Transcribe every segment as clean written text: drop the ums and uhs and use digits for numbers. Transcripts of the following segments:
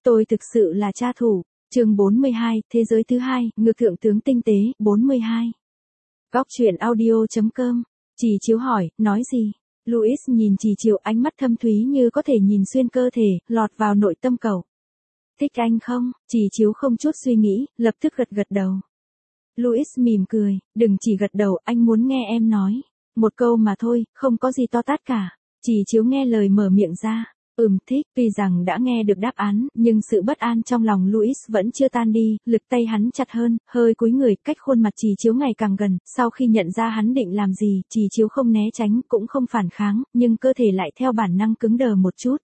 Tôi thực sự là cha thủ. Chương 42, Thế giới thứ hai, Ngược thượng tướng tinh tế, 42. Góc truyện audio.com. Trì Chiếu hỏi, nói gì? Louis nhìn Trì Chiếu, ánh mắt thâm thúy như có thể nhìn xuyên cơ thể, lọt vào nội tâm cậu. Thích anh không? Trì Chiếu không chút suy nghĩ, lập tức gật đầu. Louis mỉm cười, đừng chỉ gật đầu, anh muốn nghe em nói. Một câu mà thôi, không có gì to tát cả. Trì Chiếu nghe lời mở miệng ra. Thích, tuy rằng đã nghe được đáp án, nhưng sự bất an trong lòng Louis vẫn chưa tan đi, lực tay hắn chặt hơn, hơi cúi người, cách khuôn mặt Trì Chiếu ngày càng gần, sau khi nhận ra hắn định làm gì, Trì Chiếu không né tránh, cũng không phản kháng, nhưng cơ thể lại theo bản năng cứng đờ một chút.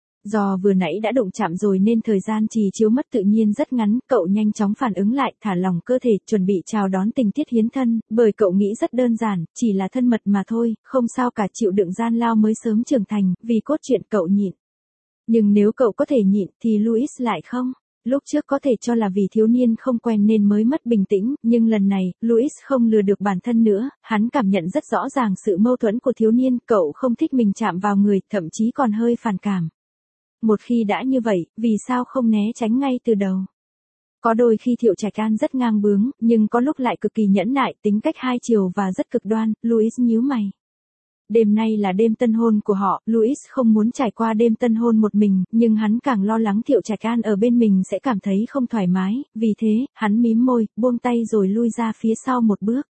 Do vừa nãy đã đụng chạm rồi nên thời gian Trì Chiếu mất tự nhiên rất ngắn, cậu nhanh chóng phản ứng lại, thả lỏng cơ thể, chuẩn bị chào đón tình tiết hiến thân, bởi cậu nghĩ rất đơn giản, chỉ là thân mật mà thôi, không sao cả, chịu đựng gian lao mới sớm trưởng thành, vì cốt truyện cậu nhịn. Nhưng nếu cậu có thể nhịn thì Louis lại không. Lúc trước có thể cho là vì thiếu niên không quen nên mới mất bình tĩnh, nhưng lần này, Louis không lừa được bản thân nữa, hắn cảm nhận rất rõ ràng sự mâu thuẫn của thiếu niên, cậu không thích mình chạm vào người, thậm chí còn hơi phản cảm. Một khi đã như vậy, vì sao không né tránh ngay từ đầu? Có đôi khi Thiệu Trạch An rất ngang bướng, nhưng có lúc lại cực kỳ nhẫn nại, tính cách hai chiều và rất cực đoan, Louis nhíu mày. Đêm nay là đêm tân hôn của họ, Louis không muốn trải qua đêm tân hôn một mình, nhưng hắn càng lo lắng Thiệu Trạch An ở bên mình sẽ cảm thấy không thoải mái, vì thế, hắn mím môi, buông tay rồi lui ra phía sau một bước.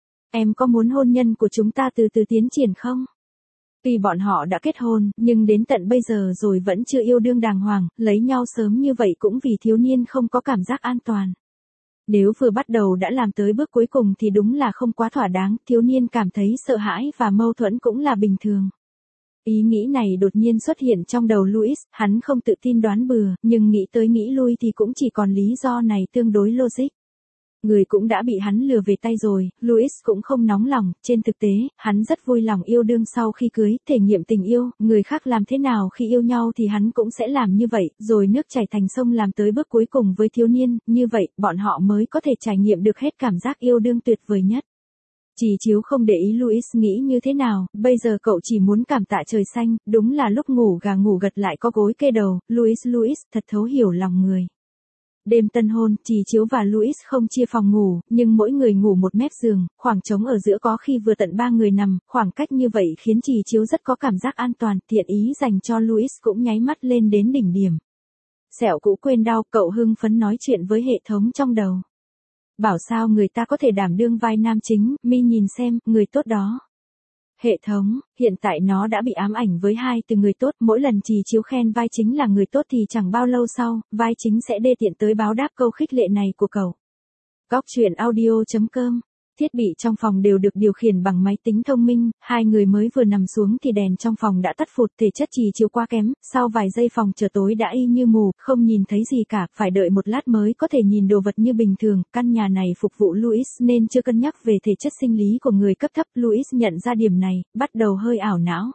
Em có muốn hôn nhân của chúng ta từ từ tiến triển không? Tuy bọn họ đã kết hôn, nhưng đến tận bây giờ rồi vẫn chưa yêu đương đàng hoàng, lấy nhau sớm như vậy cũng vì thiếu niên không có cảm giác an toàn. Nếu vừa bắt đầu đã làm tới bước cuối cùng thì đúng là không quá thỏa đáng, thiếu niên cảm thấy sợ hãi và mâu thuẫn cũng là bình thường. Ý nghĩ này đột nhiên xuất hiện trong đầu Louis, hắn không tự tin đoán bừa, nhưng nghĩ tới nghĩ lui thì cũng chỉ còn lý do này tương đối logic. Người cũng đã bị hắn lừa về tay rồi, Louis cũng không nóng lòng, trên thực tế, hắn rất vui lòng yêu đương sau khi cưới, thể nghiệm tình yêu, người khác làm thế nào khi yêu nhau thì hắn cũng sẽ làm như vậy, rồi nước chảy thành sông làm tới bước cuối cùng với thiếu niên, như vậy, bọn họ mới có thể trải nghiệm được hết cảm giác yêu đương tuyệt vời nhất. Trì Chiếu không để ý Louis nghĩ như thế nào, bây giờ cậu chỉ muốn cảm tạ trời xanh, đúng là lúc ngủ gà ngủ gật lại có gối kê đầu, Louis thật thấu hiểu lòng người. Đêm tân hôn, Trì Chiếu và Louis không chia phòng ngủ, nhưng mỗi người ngủ một mép giường, khoảng trống ở giữa có khi vừa tận 3 người nằm, khoảng cách như vậy khiến Trì Chiếu rất có cảm giác an toàn, thiện ý dành cho Louis cũng nháy mắt lên đến đỉnh điểm. Sẹo cũ quên đau, cậu hưng phấn nói chuyện với hệ thống trong đầu. Bảo sao người ta có thể đảm đương vai nam chính, mi nhìn xem, người tốt đó. Hệ thống, hiện tại nó đã bị ám ảnh với hai từ người tốt, mỗi lần Trì Chiếu khen vai chính là người tốt thì chẳng bao lâu sau, vai chính sẽ đê tiện tới báo đáp câu khích lệ này của cậu. Góc truyện audio.com. Thiết bị trong phòng đều được điều khiển bằng máy tính thông minh, hai người mới vừa nằm xuống thì đèn trong phòng đã tắt phụt, thể chất Trì Chiếu quá kém, sau vài giây phòng trở tối đã y như mù, không nhìn thấy gì cả, phải đợi một lát mới có thể nhìn đồ vật như bình thường, căn nhà này phục vụ Louis nên chưa cân nhắc về thể chất sinh lý của người cấp thấp, Louis nhận ra điểm này, bắt đầu hơi ảo não.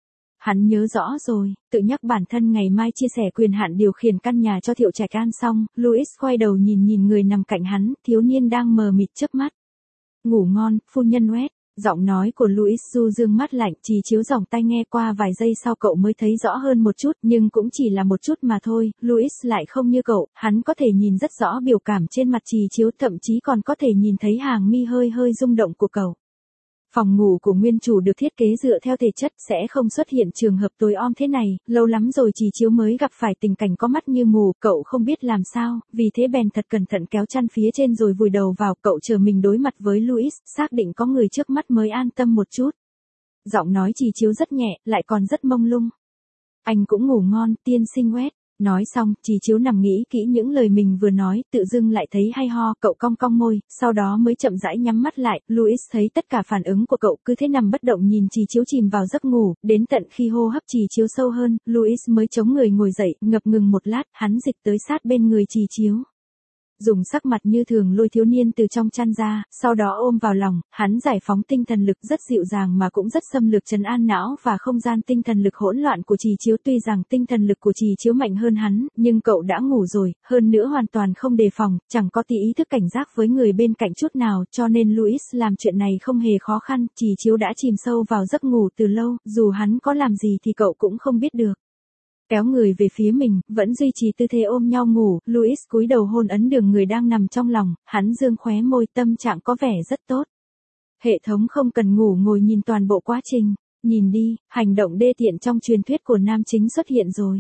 Hắn nhớ rõ rồi, tự nhắc bản thân ngày mai chia sẻ quyền hạn điều khiển căn nhà cho Thiệu Trạch An xong, Louis quay đầu nhìn người nằm cạnh hắn, thiếu niên đang mờ mịt chớp mắt. Ngủ ngon, phu nhân West. Giọng nói của Louis du dương mắt lạnh, Trì Chiếu dòng tai nghe qua vài giây sau cậu mới thấy rõ hơn một chút, nhưng cũng chỉ là một chút mà thôi, Louis lại không như cậu, hắn có thể nhìn rất rõ biểu cảm trên mặt Trì Chiếu, thậm chí còn có thể nhìn thấy hàng mi hơi rung động của cậu. Phòng ngủ của nguyên chủ được thiết kế dựa theo thể chất, sẽ không xuất hiện trường hợp tối om thế này, lâu lắm rồi Trì Chiếu mới gặp phải tình cảnh có mắt như mù, cậu không biết làm sao, vì thế bèn thật cẩn thận kéo chăn phía trên rồi vùi đầu vào, cậu chờ mình đối mặt với Louis, xác định có người trước mắt mới an tâm một chút. Giọng nói Trì Chiếu rất nhẹ, lại còn rất mông lung. Anh cũng ngủ ngon, tiên sinh West. Nói xong, Trì Chiếu nằm nghĩ kỹ những lời mình vừa nói, tự dưng lại thấy hay ho, cậu cong cong môi, sau đó mới chậm rãi nhắm mắt lại, Louis thấy tất cả phản ứng của cậu cứ thế nằm bất động nhìn Trì Chiếu chìm vào giấc ngủ, đến tận khi hô hấp Trì Chiếu sâu hơn, Louis mới chống người ngồi dậy, ngập ngừng một lát, hắn dịch tới sát bên người Trì Chiếu. Dùng sắc mặt như thường lôi thiếu niên từ trong chăn ra, sau đó ôm vào lòng, hắn giải phóng tinh thần lực rất dịu dàng mà cũng rất xâm lược trấn an não và không gian tinh thần lực hỗn loạn của Trì Chiếu, tuy rằng tinh thần lực của Trì Chiếu mạnh hơn hắn, nhưng cậu đã ngủ rồi, hơn nữa hoàn toàn không đề phòng, chẳng có tí ý thức cảnh giác với người bên cạnh chút nào, cho nên Louis làm chuyện này không hề khó khăn, Trì Chiếu đã chìm sâu vào giấc ngủ từ lâu, dù hắn có làm gì thì cậu cũng không biết được. Kéo người về phía mình, vẫn duy trì tư thế ôm nhau ngủ, Louis cúi đầu hôn ấn đường người đang nằm trong lòng, hắn dương khóe môi, tâm trạng có vẻ rất tốt. Hệ thống không cần ngủ ngồi nhìn toàn bộ quá trình. Nhìn đi, hành động đê tiện trong truyền thuyết của nam chính xuất hiện rồi.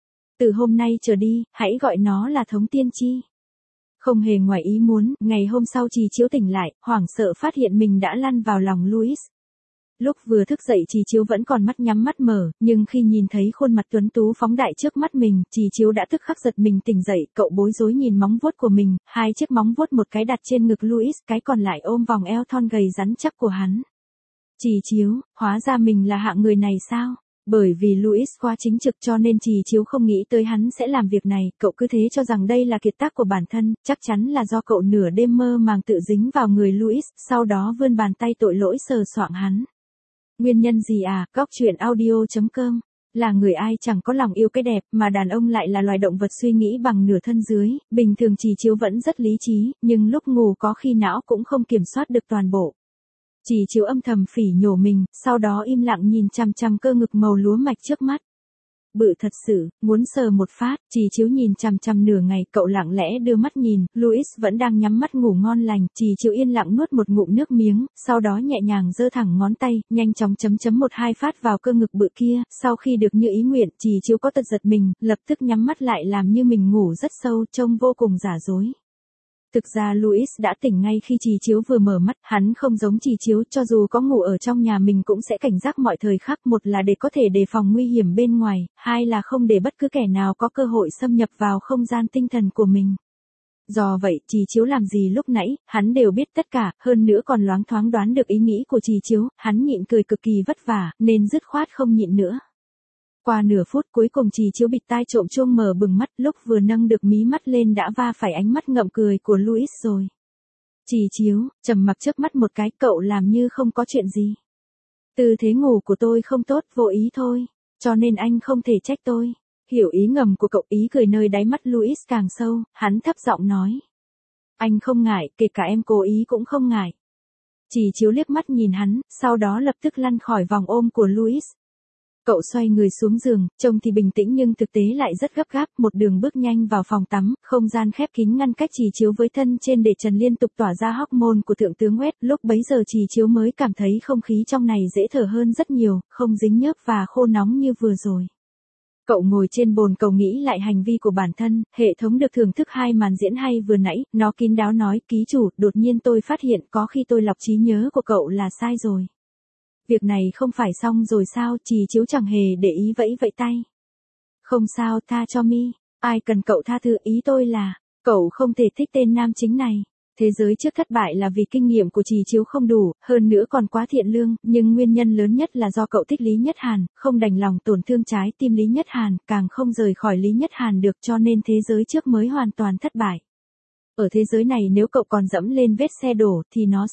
Từ hôm nay trở đi, hãy gọi nó là thống tiên tri. Không hề ngoài ý muốn, ngày hôm sau Trì Chiếu tỉnh lại, hoảng sợ phát hiện mình đã lăn vào lòng Louis. Lúc vừa thức dậy Trì Chiếu vẫn còn mắt nhắm mắt mở, nhưng khi nhìn thấy khuôn mặt tuấn tú phóng đại trước mắt mình, Trì Chiếu đã tức khắc giật mình tỉnh dậy, cậu bối rối nhìn móng vuốt của mình, hai chiếc móng vuốt một cái đặt trên ngực Louis, cái còn lại ôm vòng eo thon gầy rắn chắc của hắn. Trì Chiếu, hóa ra mình là hạng người này sao? Bởi vì Louis quá chính trực cho nên Trì Chiếu không nghĩ tới hắn sẽ làm việc này, cậu cứ thế cho rằng đây là kiệt tác của bản thân, chắc chắn là do cậu nửa đêm mơ màng tự dính vào người Louis, sau đó vươn bàn tay tội lỗi sờ soạng hắn. Nguyên nhân gì à? Góc truyện audio.com. Là người ai chẳng có lòng yêu cái đẹp, mà đàn ông lại là loài động vật suy nghĩ bằng nửa thân dưới, bình thường Trì Chiếu vẫn rất lý trí, nhưng lúc ngủ có khi não cũng không kiểm soát được toàn bộ. Trì Chiếu âm thầm phỉ nhổ mình, sau đó im lặng nhìn chằm chằm cơ ngực màu lúa mạch trước mắt. Bự thật sự, muốn sờ một phát, Trì Chiếu nhìn chằm chằm nửa ngày, cậu lặng lẽ đưa mắt nhìn, Louis vẫn đang nhắm mắt ngủ ngon lành, Trì Chiếu yên lặng nuốt một ngụm nước miếng, sau đó nhẹ nhàng giơ thẳng ngón tay, nhanh chóng chấm một hai phát vào cơ ngực bự kia, sau khi được như ý nguyện, Trì Chiếu có tật giật mình, lập tức nhắm mắt lại làm như mình ngủ rất sâu, trông vô cùng giả dối. Thực ra Louis đã tỉnh ngay khi Trì Chiếu vừa mở mắt, hắn không giống Trì Chiếu, cho dù có ngủ ở trong nhà mình cũng sẽ cảnh giác mọi thời khắc, một là để có thể đề phòng nguy hiểm bên ngoài, hai là không để bất cứ kẻ nào có cơ hội xâm nhập vào không gian tinh thần của mình. Do vậy, Trì Chiếu làm gì lúc nãy, hắn đều biết tất cả, hơn nữa còn loáng thoáng đoán được ý nghĩ của Trì Chiếu, hắn nhịn cười cực kỳ vất vả, nên dứt khoát không nhịn nữa. Qua nửa phút cuối cùng Trì Chiếu bịt tai trộm chuông mở bừng mắt, lúc vừa nâng được mí mắt lên đã va phải ánh mắt ngậm cười của Louis rồi. Trì Chiếu, trầm mặc chớp mắt một cái, cậu làm như không có chuyện gì. Tư thế ngủ của tôi không tốt, vô ý thôi, cho nên anh không thể trách tôi. Hiểu ý ngầm của cậu, ý cười nơi đáy mắt Louis càng sâu, hắn thấp giọng nói. Anh không ngại, kể cả em cố ý cũng không ngại. Trì Chiếu liếc mắt nhìn hắn, sau đó lập tức lăn khỏi vòng ôm của Louis. Cậu xoay người xuống giường, trông thì bình tĩnh nhưng thực tế lại rất gấp gáp, một đường bước nhanh vào phòng tắm, không gian khép kín ngăn cách Trì Chiếu với thân trên để trần liên tục tỏa ra hormone của thượng tướng West, lúc bấy giờ Trì Chiếu mới cảm thấy không khí trong này dễ thở hơn rất nhiều, không dính nhớp và khô nóng như vừa rồi. Cậu ngồi trên bồn cầu nghĩ lại hành vi của bản thân, hệ thống được thưởng thức hai màn diễn hay vừa nãy, nó kín đáo nói, ký chủ, đột nhiên tôi phát hiện có khi tôi lọc trí nhớ của cậu là sai rồi. Việc này không phải xong rồi sao? Trì Chiếu chẳng hề để ý vẫy vẫy tay. Không sao, tha cho mi. Ai cần cậu tha thứ, ý tôi là, cậu không thể thích tên nam chính này. Thế giới trước thất bại là vì kinh nghiệm của Trì Chiếu không đủ, hơn nữa còn quá thiện lương, nhưng nguyên nhân lớn nhất là do cậu thích Lý Nhất Hàn, không đành lòng tổn thương trái tim Lý Nhất Hàn, càng không rời khỏi Lý Nhất Hàn được, cho nên thế giới trước mới hoàn toàn thất bại. Ở thế giới này nếu cậu còn dẫm lên vết xe đổ thì nó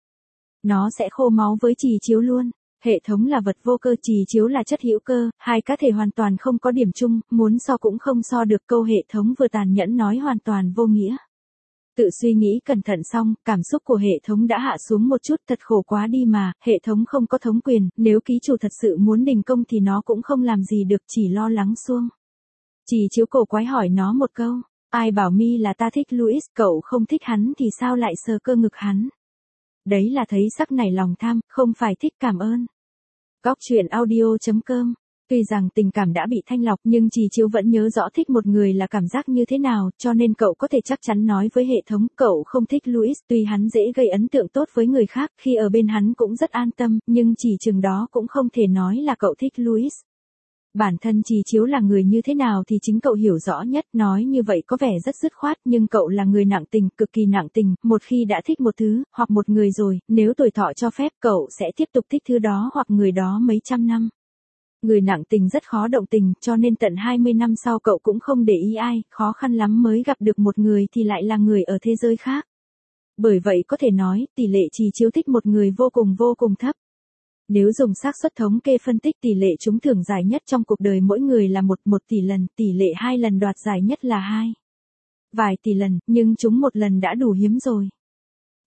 sẽ khô máu với Trì Chiếu luôn. Hệ thống là vật vô cơ, Trì Chiếu là chất hữu cơ, hai cá thể hoàn toàn không có điểm chung, muốn so cũng không so được, câu hệ thống vừa tàn nhẫn nói hoàn toàn vô nghĩa. Tự suy nghĩ cẩn thận xong, cảm xúc của hệ thống đã hạ xuống một chút, thật khổ quá đi mà, hệ thống không có thống quyền, nếu ký chủ thật sự muốn đình công thì nó cũng không làm gì được, chỉ lo lắng suông. Trì Chiếu cổ quái hỏi nó một câu, ai bảo mi là ta thích Louis, cậu không thích hắn thì sao lại sờ cơ ngực hắn? Đấy là thấy sắc nảy lòng tham, không phải thích, cảm ơn. Góc truyện audio.com. Tuy rằng tình cảm đã bị thanh lọc nhưng Trì Chiếu vẫn nhớ rõ thích một người là cảm giác như thế nào, cho nên cậu có thể chắc chắn nói với hệ thống, cậu không thích Louis, tuy hắn dễ gây ấn tượng tốt với người khác, khi ở bên hắn cũng rất an tâm, nhưng chỉ chừng đó cũng không thể nói là cậu thích Louis. Bản thân Trì Chiếu là người như thế nào thì chính cậu hiểu rõ nhất, nói như vậy có vẻ rất dứt khoát, nhưng cậu là người nặng tình, cực kỳ nặng tình, một khi đã thích một thứ, hoặc một người rồi, nếu tuổi thọ cho phép cậu sẽ tiếp tục thích thứ đó hoặc người đó mấy trăm năm. Người nặng tình rất khó động tình, cho nên tận 20 năm sau cậu cũng không để ý ai, khó khăn lắm mới gặp được một người thì lại là người ở thế giới khác. Bởi vậy có thể nói, tỷ lệ Trì Chiếu thích một người vô cùng thấp. Nếu dùng xác suất thống kê phân tích tỷ lệ trúng thưởng giải nhất trong cuộc đời mỗi người là 1 tỷ lần, tỷ lệ 2 lần đoạt giải nhất là 2 vài tỷ lần, nhưng trúng một lần đã đủ hiếm rồi.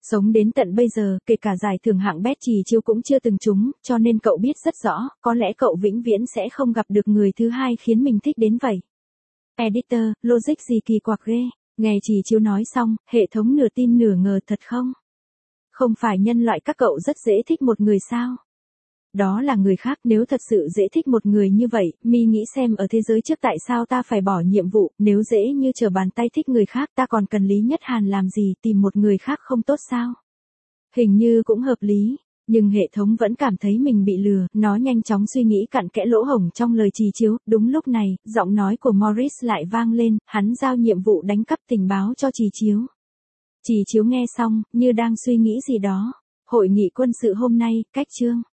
Sống đến tận bây giờ, kể cả giải thưởng hạng best Trì Chiếu cũng chưa từng trúng, cho nên cậu biết rất rõ, có lẽ cậu vĩnh viễn sẽ không gặp được người thứ hai khiến mình thích đến vậy. Editor, logic gì kỳ quặc ghê. Nghe Trì Chiếu nói xong, hệ thống nửa tin nửa ngờ thật không? Không phải nhân loại các cậu rất dễ thích một người sao? Đó là người khác, nếu thật sự dễ thích một người như vậy, mi nghĩ xem ở thế giới trước tại sao ta phải bỏ nhiệm vụ, nếu dễ như trở bàn tay thích người khác ta còn cần Lý Nhất Hàn làm gì, tìm một người khác không tốt sao? Hình như cũng hợp lý, nhưng hệ thống vẫn cảm thấy mình bị lừa, nó nhanh chóng suy nghĩ cặn kẽ lỗ hổng trong lời Trì Chiếu, đúng lúc này, giọng nói của Morris lại vang lên, hắn giao nhiệm vụ đánh cắp tình báo cho Trì Chiếu. Trì Chiếu nghe xong, như đang suy nghĩ gì đó. Hội nghị quân sự hôm nay, cách chương.